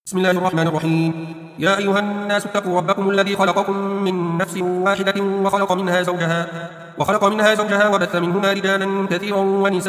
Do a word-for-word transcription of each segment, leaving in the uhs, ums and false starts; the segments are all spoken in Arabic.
بسم الله الرحمن الرحيم. يا أيها الناس اتقوا ربكم الذي خلقكم من نفس واحدة وخلق منها زوجها وخلق منها زوجها وبث منهما رجالا كثيرا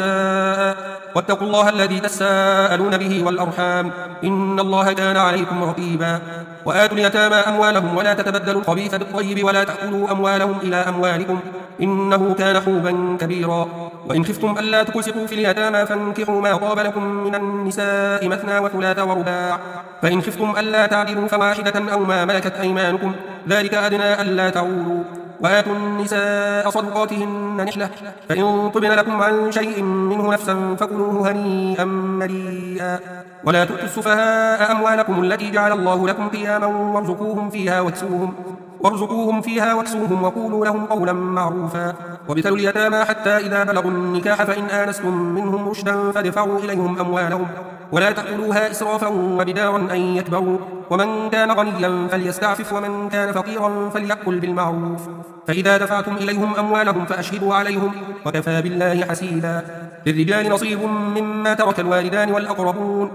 ونساء واتقوا الله الذي تساءلون به والأرحام إن الله كان عليكم رقيبا. وآتوا اليتامى أموالهم ولا تتبدلوا الخبيث بالطيب ولا تأكلوا أموالهم إلى أموالكم إنه كان حوبا كبيرا. وإن خفتم ألا تقسطوا في اليتامى فانكحوا ما طاب لكم من النساء مثنى وثلاث ورباع فإن خفتم ألا تعدلوا فواحدة أو ما ملكت أيمانكم ذلك أدنى ألا تعولوا. وآتوا النساء صدقاتهن نحلة فإن طبن لكم عن شيء منه نفسا فكلوه هنيئا مريئا. ولا تؤتوا السفهاء أموالكم التي جعل الله لكم قياما وارزقوهم فيها واكسوهم وارزقوهم فيها واكسوهم وقولوا لهم قولا معروفا. وابتلوا اليتامى حتى إذا بلغوا النكاح فإن آنستم منهم رشدا فادفعوا إليهم أموالهم ولا تأكلوها إسرافا وبدارا أن يكبروا ومن كان غنيا فليستعفف ومن كان فقيرا فليأكل بالمعروف. فإذا دفعتم إليهم أموالهم فأشهدوا عليهم وكفى بالله حسيبا. للرجال نصيب مما ترك الوالدان والأقربون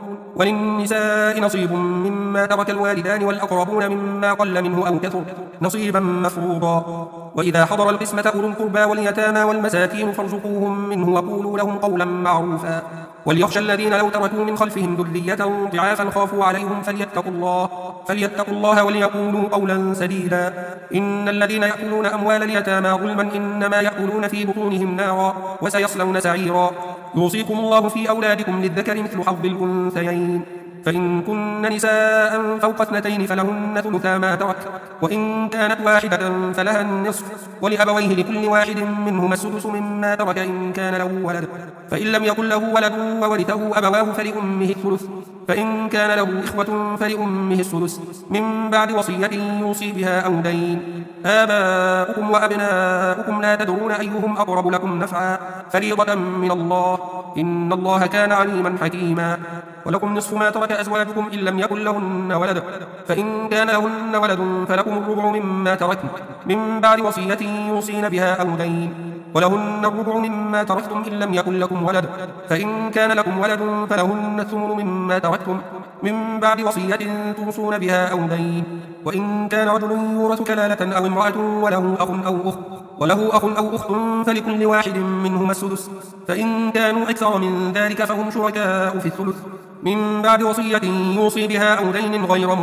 وللنساء نصيب مما ترك الوالدان والأقربون مما قل منه أو كثر نصيبا مفروضا. وإذا حضر القسمة أولو القربى واليتامى والمساكين فارزقوهم منه وقولوا لهم قولا معروفا. وليخشى الذين لو تركوا من خلفهم ذرية ضعافا خافوا عليهم فليتقوا الله فليتقوا الله وليقولوا قولا سديدا. إن الذين يأكلون أموال اليتامى ظلما إنما يأكلون في بطونهم نارا وسيصلون سعيرا. يوصيكم الله في أولادكم للذكر مثل حظ الأنثيين فإن كن نساء فوق اثنتين فلهن ثلثا ما ترك وإن كانت واحدة فلها النصف ولأبويه لكل واحد منهما السدس مما ترك إن كان له ولد فإن لم يكن له ولد وورثه أبواه فلأمه الثلث فإن كان له إخوة فلأمه السدس من بعد وصية يوصي بها أو دين. آباؤكم وأبناؤكم لا تدرون أيهم أقرب لكم نفعا فريضة من الله إن الله كان عليما حكيما. ولكم نصف ما ترك أزواجكم إن لم يكن لهن ولد فإن كان لهن ولد فلكم الربع مما تركن من بعد وصية يوصين بها أو دين. ولهن الربع مما تركتم إن لم يكن لكم ولد فإن كان لكم ولد فلهن الثمن مما تركتم من بعد وصية توصون بها أو دين. وإن كان رجل يورث كلالة أو امرأة وله أخ أو أخت وله أخ أو أخت فلكل واحد منهما السدس فإن كانوا أكثر من ذلك فهم شركاء في الثلث من بعد وصية يوصي بها أو دين غير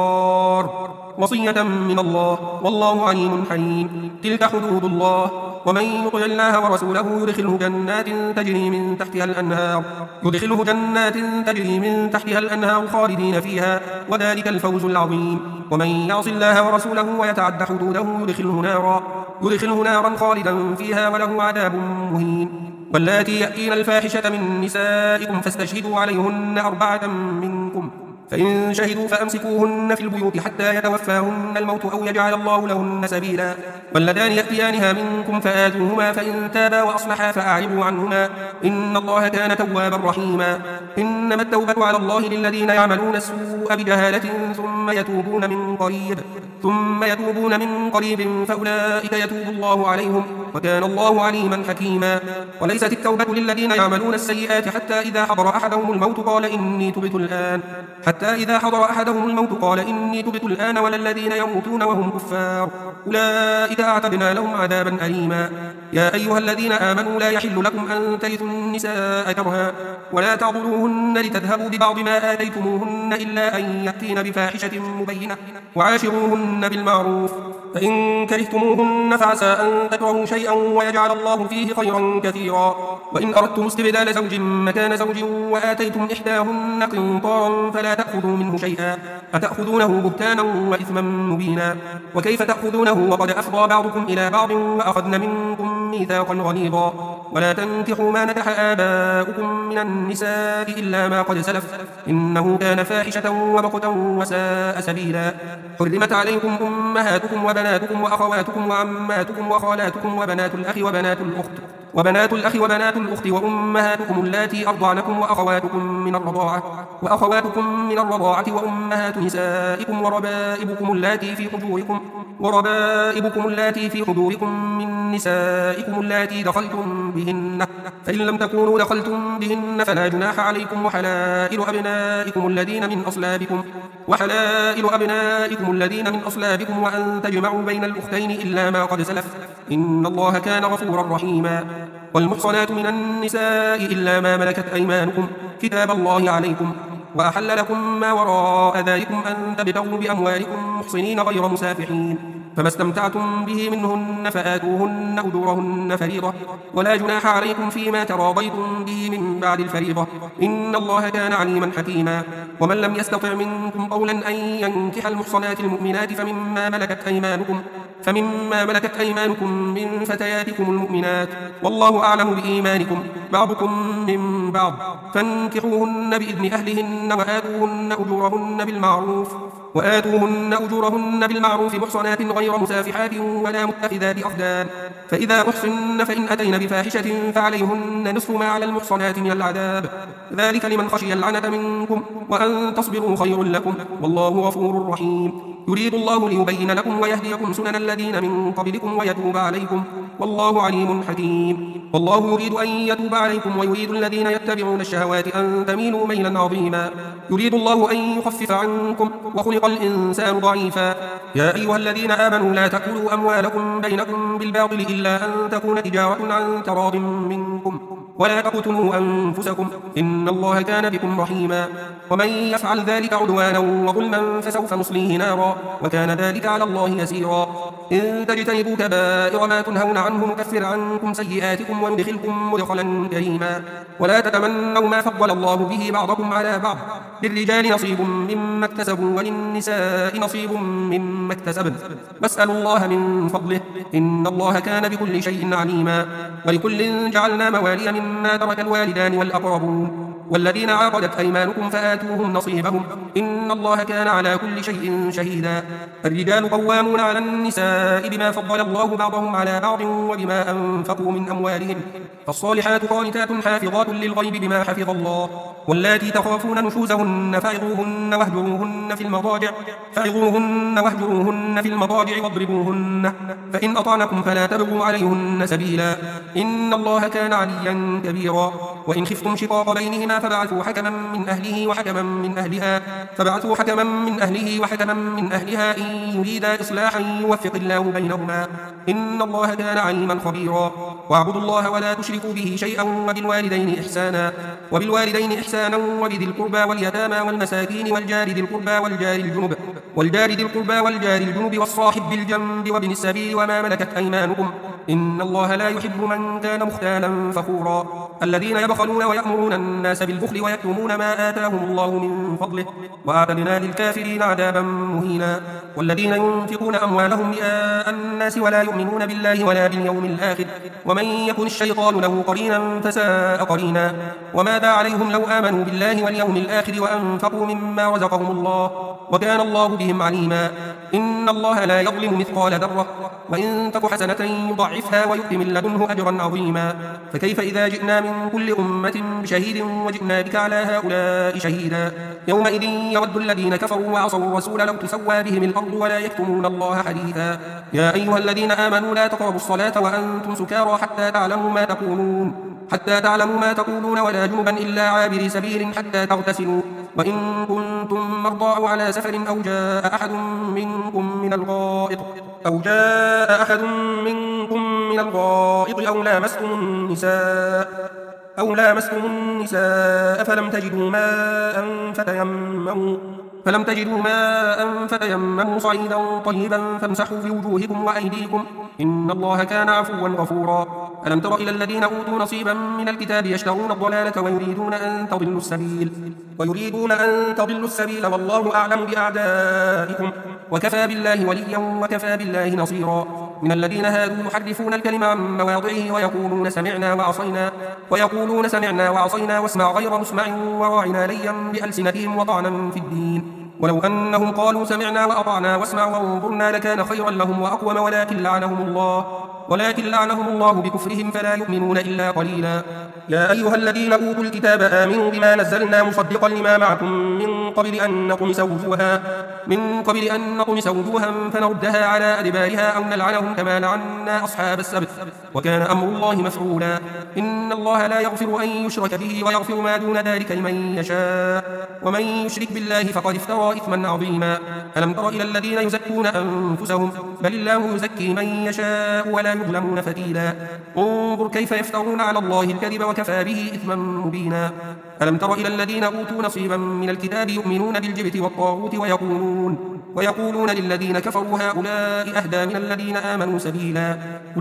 مضار وصية من الله والله عليم حليم. تلك حدود الله ومن يطع الله ورسوله يدخله جنات تجري من تحتها الأنهار يدخله جنات تجري من تحتها الأنهار خالدين فيها وذلك الفوز العظيم. ومن يعص الله ورسوله ويتعد حدوده يدخله نارا يدخله نارا خالدا فيها وله عذاب مهين. واللاتي يأتين الفاحشة من نسائكم فاستشهدوا عليهن أربعة منكم فإن شهدوا فأمسكوهن في البيوت حتى يتوفاهن الموت أو يجعل الله لهن سبيلا. واللذان يأتيانها منكم فآتوهما فإن تابا وأصلحا فأعرضوا عنهما إن الله كان توابا رحيما. إنما التوبة على الله للذين يعملون السوء بجهالة ثم يتوبون من قريب ثم يتوبون من قريب فأولئك يتوب الله عليهم وكان الله عليما حكيما. وليست التوبة للذين يعملون السيئات حتى إذا حضر أحدهم الموت قال إني تبت الآن حتى إذا حضر أحدهم الموت قال إني تبت الآن ولا الذين يموتون وهم كفار أولئك أعتدنا لهم عذابا أليما. يا أيها الذين آمنوا لا يحل لكم أن ترثوا النساء كرها ولا تعضلوهن لتذهبوا ببعض ما آتيتموهن إلا أن يأتين بفاحشة مبينة وعاشروهن بالمعروف فإن كرهتموهن فعسى أن تكرهوا شيئا ويجعل الله فيه خيرا كثيرا. وإن أردتم استبدال زوج مكان زوج وآتيتم إحداهن قنطارا فلا تأخذوا منه شيئا أتأخذونه بهتانا وإثما مبينا. وكيف تأخذونه وقد أفضى بعضكم إلى بعض وأخذن منكم ميثاقا غليظا. ولا تنكحوا ما نكح آباؤكم من النساء إلا ما قد سلف إنه كان فاحشة ومقتا وساء سبيلا. حرمت عليكم أمهاتكم وبناتكم وأخواتكم وعماتكم وخالاتكم وبنات الأخ وبنات الأخت وبنات الأخ وبنات الأخت وأمهاتكم اللاتي أرضعنكم وأخواتكم من الرضاعة وأخواتكم من الرضاعة وأمهات نسائكم وربائبكم اللاتي في حجوركم وربائبكم اللاتي في حجوركم من نسائكم اللاتي دخلتم بهن، فإن لم تكونوا دخلتم بهن فلا جناح عليكم، وحلائل أبنائكم الذين من أصلابكم وحلائل أبنائكم الذين من أصلابكم وأن تجمعوا بين الأختين إلا ما قد سلف، إن الله كان غفورا رحيما. والمحصنات من النساء إلا ما ملكت أيمانكم كتاب الله عليكم، وأحل لكم ما وراء ذلكم أن تبتغوا بأموالكم محصنين غير مسافحين، فما استمتعتم به منهن فآتوهن أجورهن فريضة، ولا جناح عليكم فيما تراضيتم به من بعد الفريضة، إن الله كان عليما حكيما. ومن لم يستطع منكم قولا أن ينكح المحصنات المؤمنات فمما ملكت أيمانكم فمما ملكت أيمانكم من فتياتكم المؤمنات، والله أعلم بإيمانكم بعضكم من بعض، فانكحوهن بإذن أهلهن وآتوهن أجورهن بالمعروف وآتوهن أجورهن بالمعروف محصنات غير مسافحات ولا متخذات أخدان، فإذا أحصن فإن أتين بفاحشة فعليهن نصف ما على المحصنات من العذاب، ذلك لمن خشي العنة منكم، وأن تصبروا خير لكم، والله غفور رحيم. يريد الله ليبين لكم ويهديكم سنن الذين من قبلكم ويتوب عليكم، والله عليم حكيم. والله يريد أن يتوب عليكم ويريد الذين يتبعون الشهوات أن تميلوا ميلا عظيما. يريد الله أن يخفف عنكم وخلق الإنسان ضعيفا. يا أيها الذين آمنوا لا تأكلوا أموالكم بينكم بالباطل إلا أن تكون تجارة عن تراض منكم، ولا تقتلوا أنفسكم إن الله كان بكم رحيما. ومن يفعل ذلك عدوانا وظلما فسوف نصليه نارا، وكان ذلك على الله يسيرا. إن تجتنبوا كبائر ما تنهون عنه نكفر عنكم سيئاتكم وندخلكم مدخلا كريما. ولا تتمنوا ما فضل الله به بعضكم على بعض، للرجال نصيب مما اكتسبوا وللنساء نصيب مما اكتسبن، واسألوا الله من فضله إن الله كان بكل شيء عليما. ولكل جعلنا موالي مما ترك الوالدان والأقربون والذين عاقدت أيمانكم فآتوهم نصيبهم إن الله كان على كل شيء شهيدا. الرجال قوامون على النساء بما فضل الله بعضهم على بعض وبما أنفقوا من أموالهم، فالصالحات قانتات حافظات للغيب بما حفظ الله. واللاتي تخافون نشوزهن فعظوهن واهجروهن في المضاجع فعظوهن واهجروهن في المضاجع واضربوهن، فإن أطعنكم فلا تبغوا عليهن سبيلا إن الله كان عليا كبيرا. وإن خفتم شقاق بينهما فبعثوا حكما من أهله وحكما من أهلها فبعثوا حكما من أهله وحكما من أهلها إن يريدا إصلاحا يوفق الله بينهما إن الله كان عليما خبيرا. واعبدوا الله ولا تشركوا به شيئا وبالوالدين إحسانا وبالوالدين إحسانا وبذي القربى واليتامى والمساكين والجار ذي القربى والجار الجنب والجار ذي القربى والجار الجنب والصاحب بالجنب وابن السبيل وما ملكت أيمانكم إن الله لا يحب من كان مختالا فخورا. الذين يبخلون ويأمرون الناس بالبخل ويكتمون ما آتاهم الله من فضله وأعتدنا للكافرين عذابا مهينا. والذين ينفقون أموالهم رئاء الناس ولا يؤمنون بالله ولا باليوم الآخر ومن يكن الشيطان له قرينا فساء قرينا. وماذا عليهم لو آمنوا بالله واليوم الآخر وأنفقوا مما رزقهم الله وكان الله بهم عليما. إن الله لا يظلم مثقال ذرة وإن تك حسنة يضعفها ويؤتي من لدنه أجرا عظيما. فكيف إذا جئنا من كل أمة بشهيد وجئنا بك على هؤلاء شهيدا يومئذ يود الذين كفروا وعصوا الرسول لو تسوى بهم الأرض ولا يكتمون الله حديثا. يا أيها الذين آمنوا لا تقربوا الصلاة وأنتم سكارى حتى تعلموا ما تقولون حتى تعلموا ما تقولون ولا جنبا إلا عابري سبيل حتى تغتسلوا وإن كنتم مرضى أو على سفر أو جاء أحد منكم من الغائط أو جاء أحد منكم من الغائط أو لامستم النساء أو لامستم النساء فلم تجدوا ماء فتيمموا فلم تجدوا ماء فتيمموا صعيدا طيبا فامسحوا بوجوهكم وأيديكم إن الله كان عفوا غفورا. ألم تر إلى الذين أوتوا نصيبا من الكتاب يشترون الضلالة ويريدون أن تضلوا السبيل ويريدون أن تضلوا السبيل والله أعلم بأعدائكم وكفى بالله وليا وكفى بالله نصيرا. من الذين هادوا يحرفون الكلم عن مواضعه ويقولون سمعنا وعصينا ويقولون سمعنا وعصينا واسمع غير مسمع وراعنا ليا بألسنتهم وطعنا في الدين ولو أنهم قالوا سمعنا وأطعنا واسمع وانظرنا لكان خيرا لهم وأقوم ولكن لعنهم الله ولكن لعنهم الله بكفرهم فلا يؤمنون إلا قليلا. يا أيها الذين أوتوا الكتاب آمنوا بما نزلنا مصدقا لما معكم من قبل أن نطمس وجوها من قبل أن نطمس وجوها فنردها على أدبارها أو نلعنهم كما لعنا أصحاب السبت وكان أمر الله مفعولا. إن الله لا يغفر أن يشرك به ويغفر ما دون ذلك لمن يشاء ومن يشرك بالله فقد افترى إثما عظيما. ألم تر إلى الذين يزكون أنفسهم بل الله يزكي من يشاء ولا يظلمون فتيلا. انظر كيف يفترون على الله الكذب وكفى به إثما مبينا. ألم تر إلى الذين أوتوا نصيبا من الكتاب يؤمنون بالجبت والطاغوت ويقولون ويقولون للذين كفروا هؤلاء أهدى من الذين آمنوا سبيلا.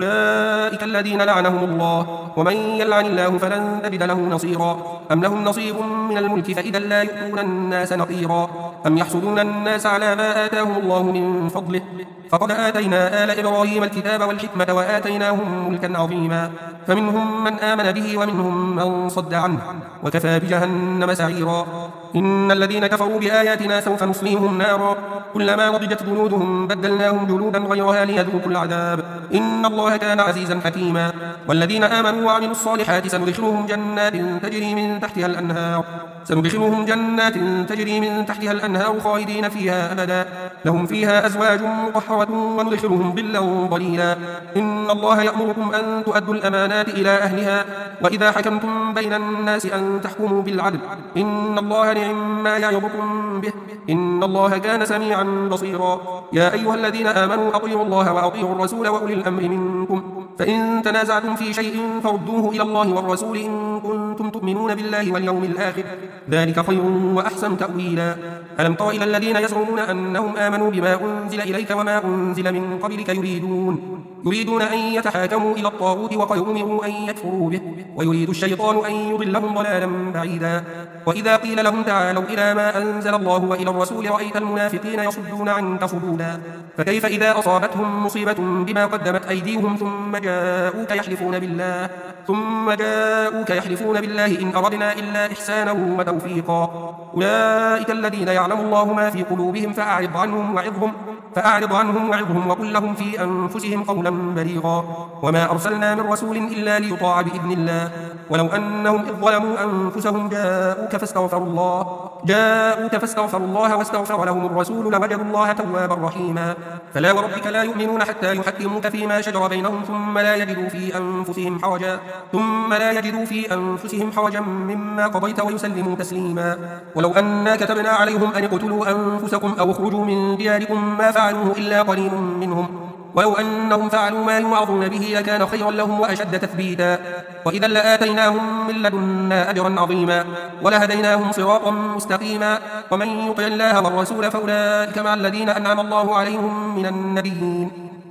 أولئك الذين لعنهم الله ومن يلعن الله فلن تجد له نصيرا. أم لهم نصيب من الملك فإذا لا يؤتون الناس نقيرا. أم يحسدون الناس على ما آتاهم الله من فضله فقد آتينا آل إبراهيم الكتاب والحكمة وآتيناهم ملكا عظيما. فمنهم من آمن به ومنهم من صد عنه وكفى بجهنم سعيرا. إن الذين كفروا بآياتنا سوف نصليهم نارا كلما نضجت جلودهم بدلناهم جلودا غيرها ليذوقوا العذاب إن الله كان عزيزا حكيما. والذين آمنوا وعملوا الصالحات سندخلهم جنات تجري من تحتها الأنهار سندخلهم جنات تجري من تحتها الأنهار خالدين فيها أبدا لهم فيها أزواج مطهرة وندخلهم ظلا ظليلا. إن الله يأمركم أن تؤدوا الأمانات إلى أهلها وإذا حكمتم بين الناس أن تحكموا بالعدل إن الله نعم ما يعظكم به إن الله كان سميعا بصيرا. يا أيها الذين آمنوا أطيعوا الله وأطيعوا الرسول وأولي الأمر منكم فإن تنازعتم في شيء فردوه إلى الله والرسول إن كنتم تؤمنون بالله واليوم الآخر ذلك خير وأحسن تأويلا. ألم تر إلى الذين يزعمون أنهم آمنوا بما أنزل إليك وما أنزل من قبلك يريدون يريدون أن يتحاكموا إلى الطاغوت وقد أمروا أن يكفروا به ويريد الشيطان أن يضلهم ضلالا بعيدا. وإذا قيل لهم تعالوا إلى ما أنزل الله وإلى الرسول رأيت المنافقين يصدون عنك صدودا. فكيف إذا أصابتهم مصيبة بما قدمت أيديهم ثم جاءوك يحلفون بالله ثم جاءوك يحلفون بالله إن أردنا إلا إحسانا وتوفيقا. أولئك الذين يعلم الله ما في قلوبهم فأعرض عنهم وعظهم فأعرض عنهم وعظهم وقل لهم في أنفسهم قولا بليغا. وما أرسلنا من رسول إلا ليطاع بإذن الله ولو أنهم إذ ظلموا أنفسهم جاءوك فاستغفروا الله جاءوك فاستغفروا الله واستغفر لهم الرسول لوجدوا الله توابا رحيما. فلا وربك لا يؤمنون حتى يحكموك فيما شجر بينهم ثم لا يجدوا في أنفسهم حرجا ثم لا يجدوا في أنفسهم حرجا مما قضيت ويسلموا تسليما. ولو أنا كتبنا عليهم أن اقتلوا أنفسكم أو اخرجوا من دياركم ما فعلوه إلا قليل منهم ولو أنهم فعلوا ما يوعظون به لكان خيرا لهم وأشد تثبيتا وإذا لآتيناهم من لدنا أجرا عظيما ولهديناهم صراطا مستقيما. ومن يطع الله والرسول فأولئك مع الذين أنعم الله عليهم من النبيين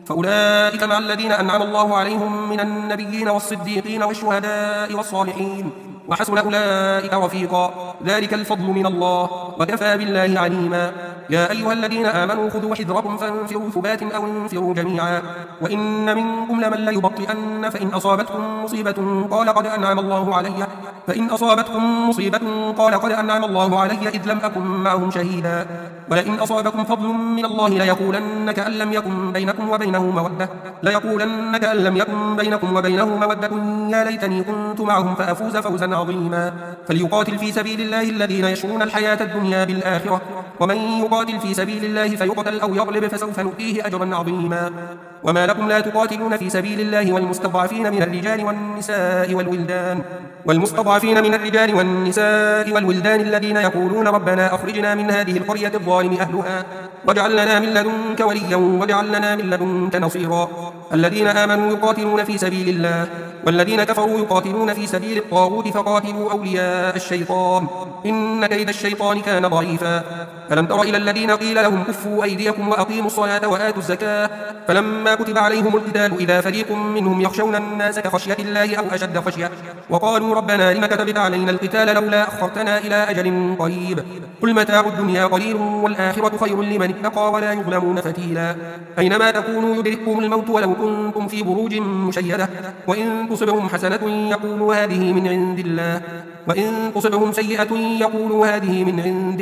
فأولئك مع الذين أنعم الله عليهم من النبيين والصديقين والشهداء والصالحين وحسن أولئك رفيقا. ذلك الفضل من الله وكفى بالله عليما. يا أيها الذين آمنوا خذوا حذركم فانفروا ثبات أو انفروا جميعا وإن منكم لمن ليبطئن فإن أصابتكم مصيبة قال قد أنعم الله علي فإن أصابتكم مصيبة قال قد أنعم الله علي إذ لم أكن معهم شهيدا ولئن أصابكم فضل من الله ليقولن كأن لم يكن بينكم وبينه مودة ليقولن كأن لم يكن بينكم وبينه مودة يا ليتني كنت معهم فأفوز فوزا عظيما. فليقاتل في سبيل الله الذين يشرون الحياة الدنيا بالآخرة ومن يقاتل في سبيل الله فيقتل أو يغلب فسوف نؤتيه أجرا عظيما. وما لكم لا تقاتلون في سبيل الله والمستضعفين من الرجال والنساء والولدان والمستضعفين من الرجال والنساء والولدان الذين يقولون ربنا أخرجنا من هذه القرية الظالم أهلها واجعل لنا من لدنك وليا واجعل لنا من لدنك نصيرا. الذين آمنوا يقاتلون في سبيل الله والذين كفروا يقاتلون في سبيل الطاغوت فقاتلوا أولياء الشيطان إن كيد الشيطان كان ضعيفا. ألم تر إلى الذين قيل لهم كفوا أيديكم وأقيموا الصلاة وآتوا الزكاة فلما كتب عليهم القتال إذا فريق منهم يخشون الناس كخشية الله أو أشد خشية وقالوا ربنا لم كتبت علينا القتال لولا أخرتنا إلى أجل قريب قل متاع الدنيا قليل والآخرة خير لمن اتقى ولا يظلمون فتيلا. أينما تكونوا يدرككم الموت ولو كنتم في بروج مشيدة وإن تصبهم حسنة يقولوا هذه من عند الله وإن تصبهم سيئة يقولوا هذه من عندك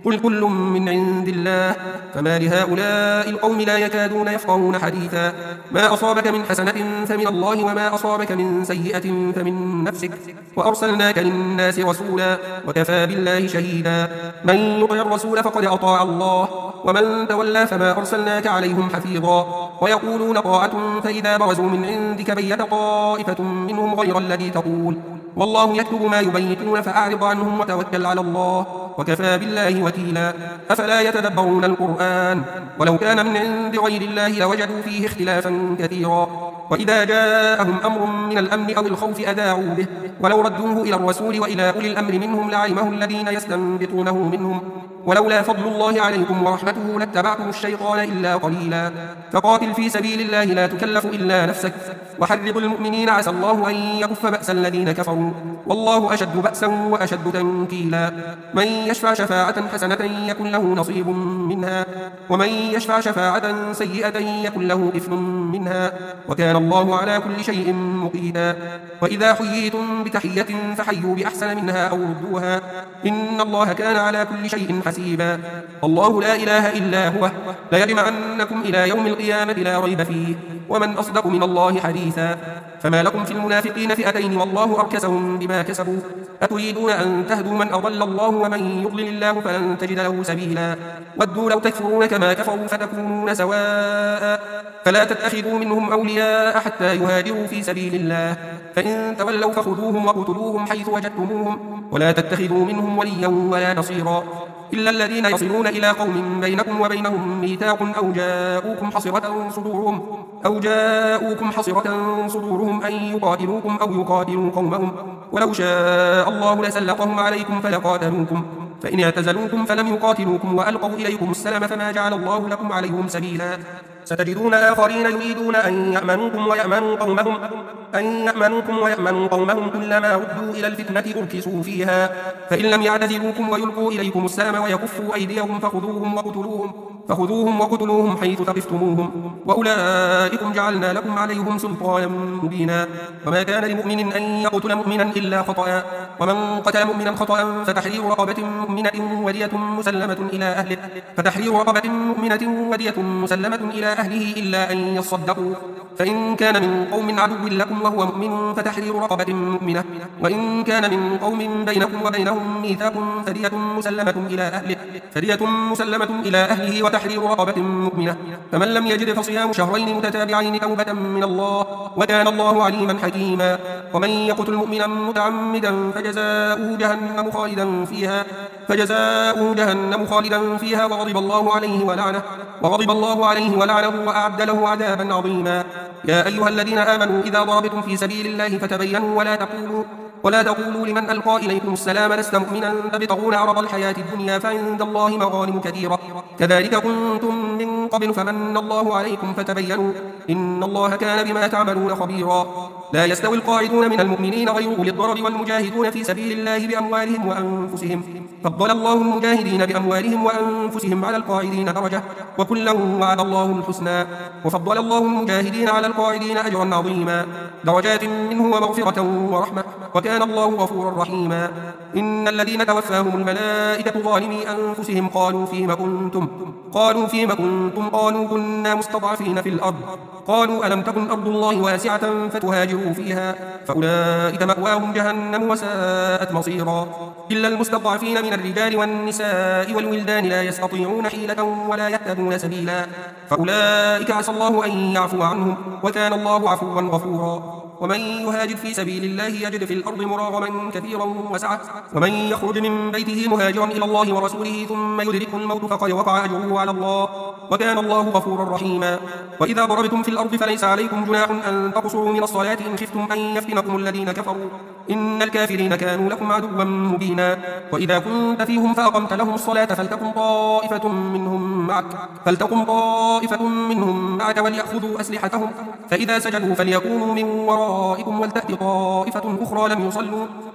قل كل من عند الله فما لهؤلاء القوم لا يكادون يفقهون حديثا ما أصابك من حسنة فمن الله وما أصابك من سيئة فمن نفسك وأرسلناك للناس رسولا وكفى بالله شهيدا من يطع الرسول فقد أطاع الله ومن تولى فما أرسلناك عليهم حفيظا ويقولون طاعة فإذا برزوا من عندك بيت طائفة منهم غير الذي تقول والله يكتب ما يبيتون فأعرض عنهم وتوكل على الله وكفى بالله وكيلا أفلا يتدبرون القرآن ولو كان من عند غير الله لوجدوا فيه اختلافا كثيرا وإذا جاءهم أمر من الأمن أو الخوف أذاعوا به ولو ردوه إلى الرسول وإلى أولي الأمر منهم لعلمه الذين يستنبطونه منهم ولولا فضل الله عليكم ورحمته لاتبعتم الشيطان إلا قليلا فقاتل في سبيل الله لا تكلف إلا نفسك وحرض المؤمنين عسى الله أن يكف بأس الذين كفروا والله أشد بأسا وأشد تنكيلا من يشفع شفاعة حسنة يكن له نصيب منها ومن يشفع شفاعة سيئة يكن له إثم منها وكان الله على كل شيء مقيتا وإذا حييتم بتحية فحيوا بأحسن منها أو ردوها إن الله كان على كل شيء حسيبا الله لا إله إلا هو ليجمعنكم إلى يوم القيامة لا ريب فيه ومن أصدق من الله حديثا فما لكم في المنافقين فئتين والله أركسهم بما كسبوا أتريدون أن تهدوا من أضل الله ومن يضلل الله فلن تجد له سبيلا ودوا لو تكفرون كما كفروا فتكونون سواء فلا تتخذوا منهم أولياء حتى يهاجروا في سبيل الله فإن تولوا فخذوهم وقتلوهم حيث وجدتموهم ولا تتخذوا منهم وليا ولا نصيرا إلا الذين يصلون إلى قوم بينكم وبينهم ميثاق أو جاءوكم حصرة صدورهم أو جاءوكم حصرة صدورهم أن يقاتلوكم أو يقاتلوا قومهم ولو شاء الله لسلطهم عليكم فلقاتلوكم فإن اعتزلوكم فلم يقاتلوكم وألقوا إليكم السلام فما جعل الله لكم عليهم سبيلا ستجدون آخرين يريدون أن يأمنوكم ويأمنوا قومهم أن يأمنوكم ويأمنوا قومهم كلما ردوا إلى الفتنة أركسوا فيها فإن لم يعتزلوكم ويلقوا إليكم السلام ويكفوا أيديهم فخذوهم وقتلوهم فخذوهم وقتلوهم حيث ثقفتموهم وأولئكم جعلنا لكم عليهم سلطانا مبينا وما كان لمؤمن أن يقتل مؤمنا إلا خطأ ومن قتل مؤمنا خطأ فتحرير رقبة مؤمنة ودية مسلمة إلى أهله فتحرير رقبة مؤمنة ودية مسلمة إلى أهله إلا أن يصدقوا فإن كان من قوم عدو لكم وهو مؤمن فتحرير رقبة مؤمنة وإن كان من قوم بينكم وبينهم ميثاق فدية مسلمة إلى أهله فدية مسلمة إلى أهله وتحرير رقبة مؤمنة فمن لم يجد فصيام شهرين متتابعين توبة من الله وكان الله عليما حكيما ومن يقتل مؤمنا متعمدا فجزاؤه جهنم خالدا فيها فجزاؤه جهنم خالدا فيها وغضب الله عليه ولعنه وغضب الله عليه ولعنه وأعد له عذابا عظيما يا أيها الذين آمنوا إذا ضربتم في سبيل الله فتبينوا ولا تقولوا ولا تقولوا لمن ألقى إليكم السلام لست مؤمنا تبتغون عرض الحياة الدنيا فعند الله مغانم كثيرة كذلك كنتم من قبل فمن الله عليكم فتبينوا إن الله كان بما تعملون خبيرا لا يستوي القاعدون من المؤمنين غير أولي الضرر والمجاهدون في سبيل الله بأموالهم وأنفسهم فضل الله المجاهدين بأموالهم وأنفسهم على القاعدين درجة وكلا وعد الله الحسنى وفضل الله المجاهدين على القاعدين أجرا عظيما درجات منه ومغفرة ورحمة وكان الله غفورا رحيما إن الذين توفاهم الملائكة ظالمي أنفسهم قالوا فيم كنتم قالوا فيم كنتم قالوا كنا مستضعفين في الأرض قالوا ألم تكن أرض الله واسعة فتهاجروا فيها فأولئك مأواهم جهنم وساءت مصيرا إلا المستضعفين من الرجال والنساء والولدان لا يستطيعون حيلة ولا يهتدون سبيلا فأولئك عسى الله أن يعفو عنهم وكان الله عفوا غفورا ومن يهاجر في سبيل الله يجد في الأرض مراغما كثيرا وسعة ومن يخرج من بيته مهاجرا إلى الله ورسوله ثم يدركه الموت فقد وقع أجره على الله وكان الله غفورا رحيما وإذا ضربتم في الأرض فليس عليكم جناح أن تقصروا من الصلاة إن خفتم أن يفتنكم الذين كفروا إن الكافرين كانوا لكم عدوا مبينا وإذا كنت فيهم فأقمت لهم الصلاة فلتقم طائفة منهم معك فلتقم طائفة منهم معك وليأخذوا أسلحتهم فإذا سجدوا فليكونوا من ورائكم ولتأت طائفة أخرى لم يصلوا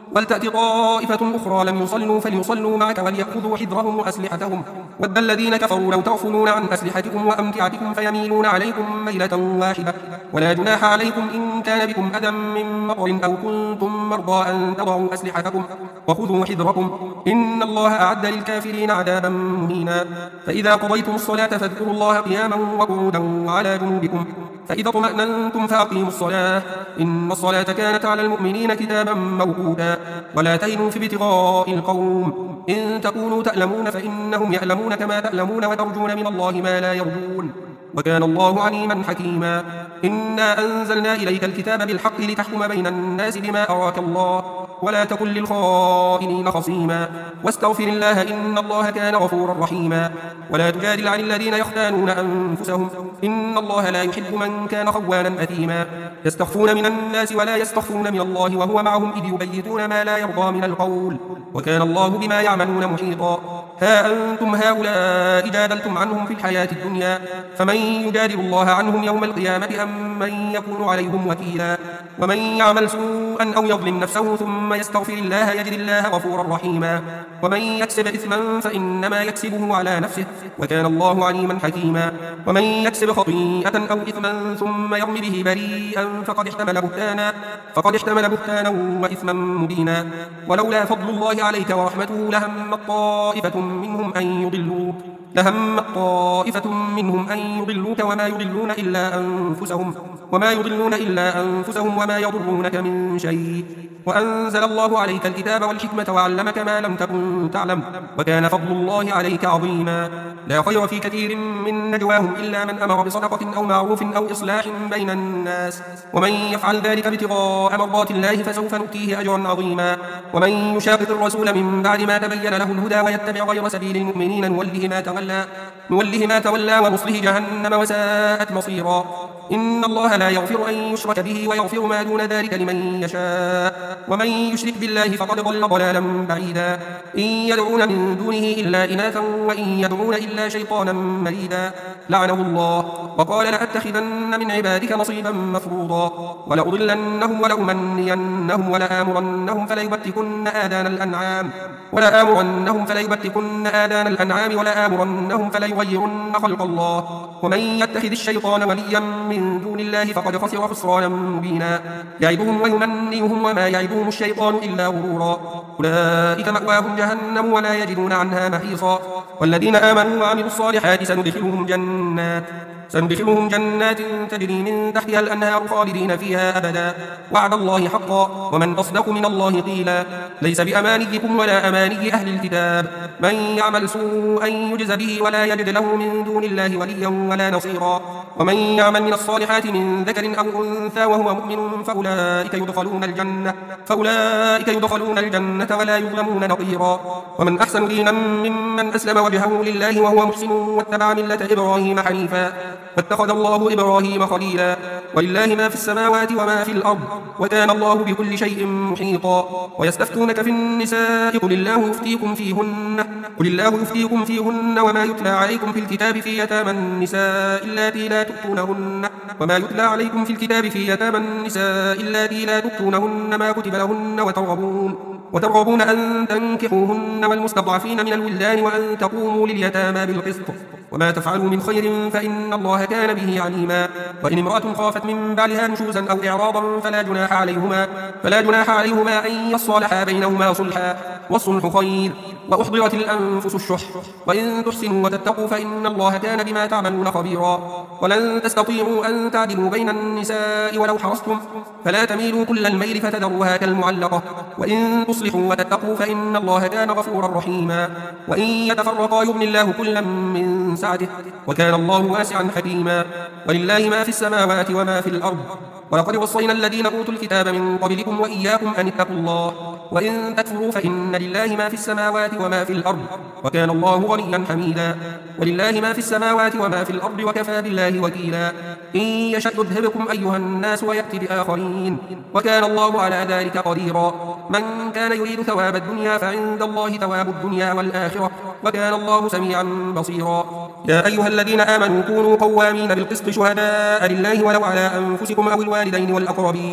ولتأت طائفة أخرى لم يصلوا فليصلوا معك وليأخذوا حذرهم وأسلحتهم ود الذين كفروا لو تغفلون عن أسلحتكم وأمتعتكم فيميلون عليكم ميلة واحدة ولا جناح عليكم إن كان بكم أذى من مطر أو كنتم مرضى أن تضعوا أسلحتكم وخذوا حذركم إن الله أعد للكافرين عذابا مهينا. فإذا قضيتم الصلاة فاذكروا الله قياما وقعودا وعلى جنوبكم فإذا اطمأننتم فأقيموا الصلاة إن الصلاة كانت على المؤمنين كتابا موقوتا. ولا تهنوا في ابتغاء القوم إن تكونوا تألمون فإنهم يألمون كما تألمون وترجون من الله ما لا يرجون وكان الله عليما حكيما. إنا أنزلنا إليك الكتاب بالحق لتحكم بين الناس بما أراك الله ولا تكن للخائنين خصيما واستغفر الله إن الله كان غفورا رحيما. ولا تجادل عن الذين يختانون أنفسهم إن الله لا يحب من كان خوانا أثيما. يستخفون من الناس ولا يستخفون من الله وهو معهم إذ يبيتون ما لا يرضى من القول وكان الله بما يعملون محيطا. ها أنتم هؤلاء جادلتم عنهم في الحياة الدنيا فمن يجادل الله عنهم يوم القيامة أم من يكون عليهم وكيلا. ومن يعمل سوءا أو يظلم نفسه ثم يستغفر الله يجد الله غفورا رحيما. ومن يكسب إثما فإنما يكسبه على نفسه وكان الله عليما حكيما. ومن يكسب خطيئة أو إثما ثم يرم به بريئا فقد احتمل بهتانا فقد احتمل بهتانا وإثما مبينا. ولولا فضل الله عليك ورحمته لهم طائفة منهم أن يضلوك لهم طائفة منهم أن يضلوك وما يضلون إلا أنفسهم وما يضلون إلا أنفسهم وما يضرونك من شيء. وأنزل الله عليك الكتاب والحكمة وعلمك ما لم تكن تعلم وكان فضل الله عليك عظيما. لا خير في كثير من نجواهم إلا من أمر بصدقة أو معروف أو إصلاح بين الناس ومن يفعل ذلك ابتغاء مرضات الله فسوف نؤتيه أجرا عظيما. ومن يشاقق الرسول من بعد ما تبين له الهدى ويتبع غير سبيل المؤمنين نوله ما تولى نوله ما تولى ونصله جهنم وساءت مصيرا. إن الله لا يغفر أن يشرك به ويغفر ما دون ذلك لمن يشاء ومن يشرك بالله فقد ضل ضلالا بعيدا. إن يدعون من دونه إلا إناثا وإن يدعون إلا شيطانا مريدا لعنه الله وقال لأتخذن من عبادك نصيبا مفروضا ولأضلنهم ولأمنينهم ولآمرنهم فليبتكن آذان الأنعام ولآمرنهم فليبتكن آذان الأنعام ولآمرنهم فليغيرن خلق الله ومن يتخذ الشيطان وليا من دون الله فقد خسر خسرانا مبينا. يعدهم ويمنيهم وما يعدهم الشيطان إلا غرورا. أولئك مأواهم جهنم ولا يجدون عنها محيصا. والذين آمنوا وعملوا الصالحات سندخلهم جنات سندخلهم جنات تجري من تحتها الأنهار خالدين فيها أبدا وعد الله حقا ومن أصدق من الله قيلا. ليس بأمانيكم ولا أماني أهل الكتاب من يعمل سوءا يجز به ولا يجد له من دون الله وليا ولا نصيرا. ومن يعمل من الصالحات من ذكر أو أنثى وهو مؤمن فأولئك يدخلون الجنة فأولئك يدخلون الجنة ولا يظلمون نقيرا. ومن أحسن دينا ممن أسلم وجهه لله وهو محسن واتبع ملة إبراهيم حنيفا واتخذ الله إبراهيم خليلا. ولله ما في السماوات وما في الأرض وكان الله بكل شيء محيطا. ويستفتونك في النساء قل الله يفتيكم فيهن قل الله يفتيكم فيهن وما يتلى عليكم في الكتاب في يتامى النساء اللاتي لا تؤتونهن وما يتلى عليكم في الكتاب في يتامى النساء اللاتي لا تؤتونهن ما كتب لهن وترغبون وترغبون أن تنكحوهن والمستضعفين من الولدان وأن تقوموا لليتامى بالقسط وما تفعلوا من خير فإن الله كان به عليما. وإن امرأة خافت من بعلها نشوزا أو إعراضا فلا جناح عليهما فلا جناح عليهما أن يصالحا بينهما صلحا والصلح خير. وأحضرت الأنفس الشح وإن تحسنوا وتتقوا فإن الله كان بما تعملون خبيرا. ولن تستطيعوا أن تعدلوا بين النساء ولو حرصتم فلا تميلوا كل الميل فتذروها كالمعلقة وإن تصلحوا وتتقوا فإن الله كان غفورا رحيما. وإن يتفرقا يغني الله كلا من سعته وكان الله واسعا حكيما. ولله ما في السماوات وما في الأرض ولقد وصينا الذين أوتوا الكتاب من قبلكم وإياكم أن اتقوا الله وإن تكفروا فإن لله ما في السماوات وما في الأرض وكان الله غنيا حميدا. ولله ما في السماوات وما في الأرض وكفى بالله وكيلا. إن يشأ يذهبكم أيها الناس ويأتي بآخرين وكان الله على ذلك قديرا. من كان يريد ثواب الدنيا فعند الله ثواب الدنيا والآخرة وكان الله سميعا بصيرا. يا أيها الذين آمنوا كونوا قوامين بالقسط شهداء لله ولو على أنفسكم أو الوالدين والأقربين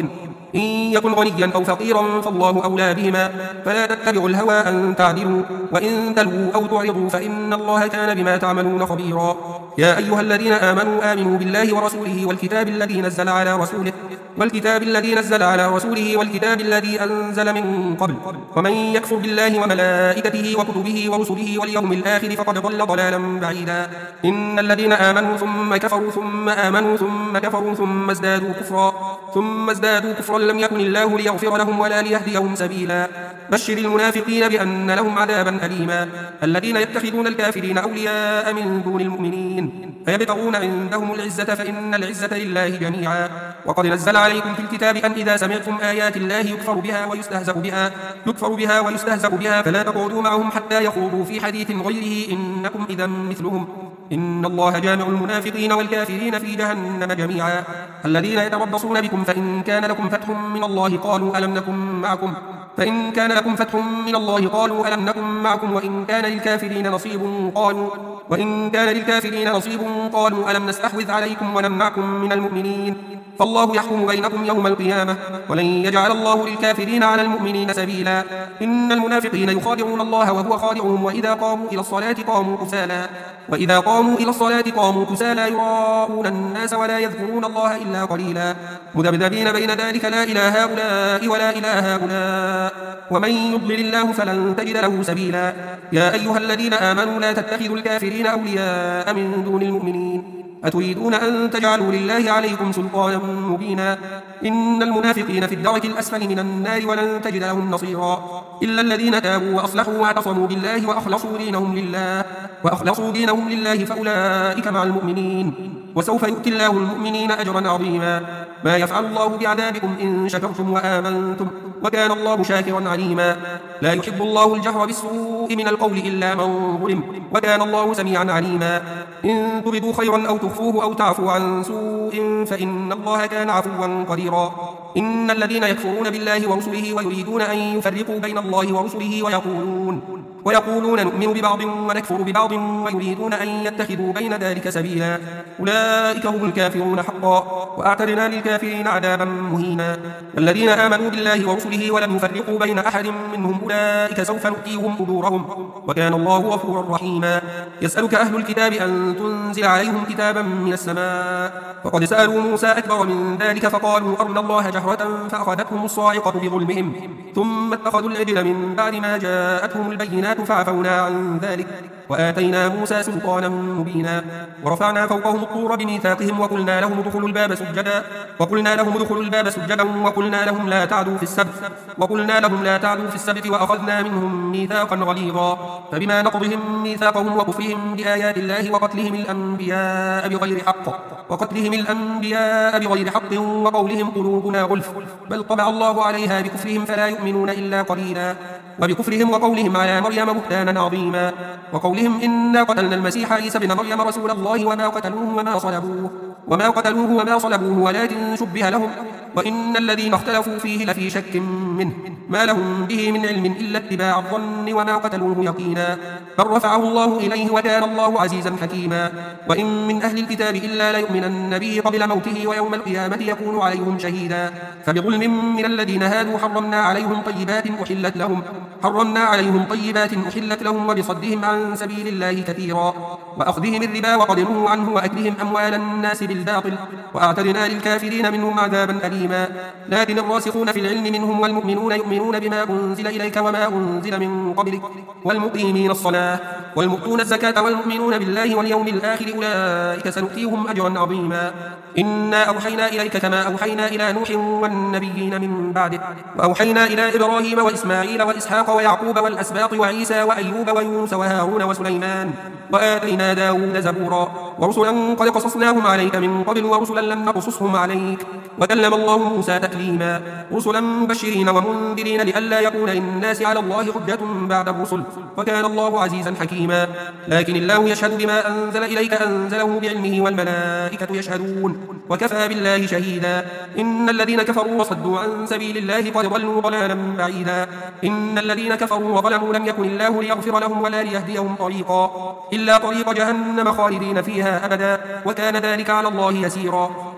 إن يكن غنيا أو فقيرا فالله أولى بهما فلا تتبعوا الهوى أن تعدلوا وإن تلووا أو تعرضوا فإن الله كان بما تعملون خبيرا يا أيها الذين آمنوا آمنوا بالله ورسوله والكتاب الذي نزل على رسوله والكتاب الذي نزل على رسوله والكتاب الذي أنزل من قبل ومن يكفر بالله وملائكته وكتبه ورسله واليوم الآخر فقد ضل ضلالا بعيدا إن الذين آمنوا ثم كفروا ثم آمنوا ثم كفروا ثم ازدادوا كفرا ثم ازدادوا كفرا لم يكن الله ليغفر لهم ولا ليهديهم سبيلا بشر المنافقين بأن لهم عذابا أليما الذين يتخذون الكافرين أولياء من دون المؤمنين فيبتغون عندهم العزة فإن العزة لله جميعا وقد نزل عليكم في الكتاب أن إذا سمعتم آيات الله يكفر بها ويستهزأ بها يكفر بها ويستهزأ بها فلا تقعدوا معهم حتى يخوضوا في حديث غيره إنكم إذا مثلهم إن الله جامع المنافقين والكافرين في جهنم جميعا الذين يتربصون بكم فإن كان لكم فتح من الله قالوا ألم نكن معكم فإن كان لكم فتح من الله قالوا ألم نكن معكم وإن كان للكافرين نصيب قالوا وإن كان للكافرين نصيب قالوا ألم نستحوذ عليكم ونمنعكم من المؤمنين فالله يحكم بينكم يوم القيامة ولن يجعل الله للكافرين على المؤمنين سبيلا إن المنافقين يخادعون الله وهو خادعهم وإذا قاموا إلى الصلاة قاموا كسالى وإذا قاموا إلى الصلاة قاموا كسالى يراءون الناس ولا يذكرون الله إلا قليلا مذبذبين بين ذلك لا إلى هؤلاء ولا إلى هؤلاء ومن يضلل الله فلن تجد له سبيلا يا أيها الذين آمنوا لا تتخذوا الكافرين أولياء من دون المؤمنين أتريدون أن تجعلوا لله عليكم سلطانا مبينا إن المنافقين في الدرك الأسفل من النار ولن تجد لهم نصيرا إلا الذين تابوا وأصلحوا واعتصموا بالله وأخلصوا دينهم لله وأخلصوا دينهم لله فأولئك مع المؤمنين وسوف يؤتي الله المؤمنين أجرا عظيما ما يفعل الله بعذابكم إن شكرتم وآمنتم وكان الله شاكرا عليما لا يحب الله الجهر بالسوء من القول إلا من ظلم وكان الله سميعا عليما إن تبدوا خيرا أو تخفوه أو تعفوا عن سوء فإن الله كان عفوا قديرا إن الذين يكفرون بالله ورسله ويريدون أن يفرقوا بين الله ورسله ويقولون ويقولون نؤمن ببعض ونكفر ببعض ويريدون أن يتخذوا بين ذلك سبيلا أولئك هم الكافرون حقا وأعتدنا للكافرين عذابا مهينا والذين آمنوا بالله ورسله ولم يفرقوا بين أحد منهم أولئك سوف نؤتيهم أجورهم وكان الله غفورا رحيما يسألك أهل الكتاب أن تنزل عليهم كتابا من السماء فقد سألوا موسى أكبر من ذلك فقالوا أرنا الله جهرة فأخذتهم الصاعقة بظلمهم ثم اتخذوا العجل من بعد ما جاءتهم البينات فعفونا عن ذلك وآتينا موسى سلطانا مبينا ورفعنا فوقهم الطور بميثاقهم وقلنا لهم ادخلوا الباب سجدا وقلنا لهم ادخلوا الباب سجدا وقلنا لهم لا تعدوا في السبت وقلنا لهم لا تعدوا في السبت وأخذنا منهم ميثاقا غليظا فبما نقضهم ميثاقهم وكفرهم بآيات الله وقتلهم الأنبياء بغير حق وقتلهم الأنبياء بغير حق وقولهم قلوبنا غلف بل طبع الله عليها بكفرهم فلا يؤمنون إلا قليلا وبكفرهم وقولهم على مريم بهتانا عظيما وقولهم إنا قتلنا المسيح عيسى ابن مريم رسول الله وما قتلوه وما صلبوه وما قتلوه وما صلبوه ولكن شبه لهم وإن الذين اختلفوا فيه لفي شك منه ما لهم به من علم إلا اتباع الظن وما قتلوه يقينا بل رفعه الله إليه وكان الله عزيزا حكيما وإن من أهل الكتاب إلا ليؤمنن به قبل موته ويوم القيامة يكون عليهم شهيدا فبظلم من الذين هادوا حرمنا عليهم طيبات أحلت لهم حرمنا عليهم طيبات أحلت لهم وبصدهم عن سبيل الله كثيرا وأخذهم الربا وقد نهوا عنه وأكلهم أموال الناس بالباطل وأعتدنا للكافرين منهم عذابا أليما لكن الراسخون في العلم منهم والمؤمنون يؤمنون بما أنزل إليك وما أنزل من قبلك والمقيمين الصلاة والمؤتون الزكاة والمؤمنون بالله واليوم الآخر أولئك سنؤتيهم أجرا عظيما إنا أوحينا إليك كما أوحينا إلى نوح والنبيين من بعده وأوحينا إلى إبراهيم وإسماعيل وإسحاق ويعقوب والأسباط وعيسى وأيوب ويونس وهارون وسليمان وآتينا داود زبورا ورسلا قد قصصناهم عليك من قبل ورسلا لم نقصصهم عليك وكلم الله موسى تكليما رسلا مبشرين ومنذرين لئلا يكون للناس على الله حجة بعد الرسل وكان الله عزيزا حكيما لكن الله يشهد بما أنزل إليك أنزله بعلمه والملائكة يشهدون وكفى بالله شهيدا إن الذين كفروا وصدوا عن سبيل الله قد ضلوا ضلالا بعيدا إن الذين كفروا وظلموا لم يكن الله ليغفر لهم ولا ليهديهم طريقا إلا طريق جهنم خالدين فيها أبدا وكان ذلك على الله يسيرا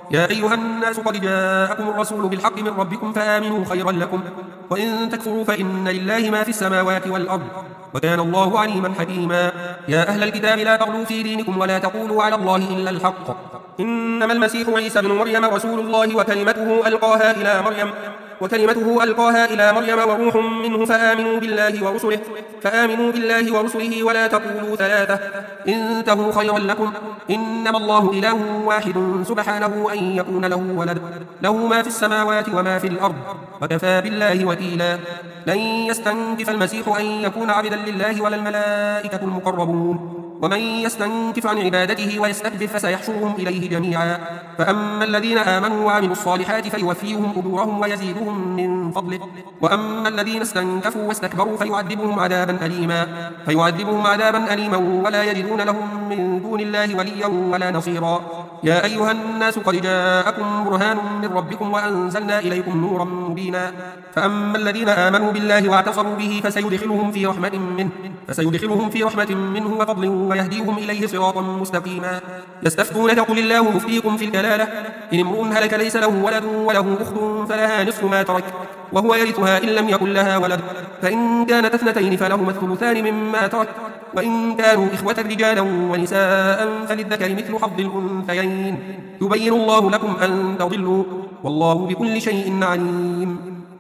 يا أيها الناس قد جاءكم الرسول بالحق من ربكم فآمنوا خيرا لكم وإن تكفروا فإن لله ما في السماوات والأرض وكان الله عليما حكيما. يا أهل الكتاب لا تغلوا في دينكم ولا تقولوا على الله إلا الحق إنما المسيح عيسى بن مريم رسول الله وكلمته ألقاها إلى مريم وكلمته ألقاها إلى مريم وروح منه فآمنوا بالله ورسله فآمنوا بالله ورسله ولا تقولوا ثلاثة انتهوا خيرا لكم إنما الله إله واحد سبحانه أن يكون له ولد له ما في السماوات وما في الأرض وكفى بالله وكيلا. لن يستنكف المسيح أن يكون عبدا لله ولا الملائكة المقربون ومن يستنكف عن عبادته ويستكبر فسيحشرهم إليه جميعا. فأما الذين آمنوا وعملوا الصالحات فيوفيهم أجورهم ويزيدهم من فضله وأما الذين استنكفوا واستكبروا فيعذبهم عذابا أليما فيعذبهم عذابا أليما ولا يجدون لهم من دون الله وليا ولا نصيرا. يا أيها الناس قد جاءكم برهان من ربكم وأنزلنا إليكم نورا مبينا. فأما الذين آمنوا بالله واعتصموا به فسيدخلهم في رحمة منه فسيدخلهم في رحمة منه وفضل ويهديهم إليه صراطا مستقيما. يستفتونك قل الله مفتيكم في الكلالة إن امرؤ هلك ليس له ولد وله أخت فلها نصف ما ترك وهو يرثها إن لم يكن لها ولد فإن كانت اثنتين فلهما الثلثان مما ترك وإن كانوا إخوة رجالا ونساء فللذكر مثل حظ الأنثيين يبين الله لكم أن تضلوا والله بكل شيء عليم.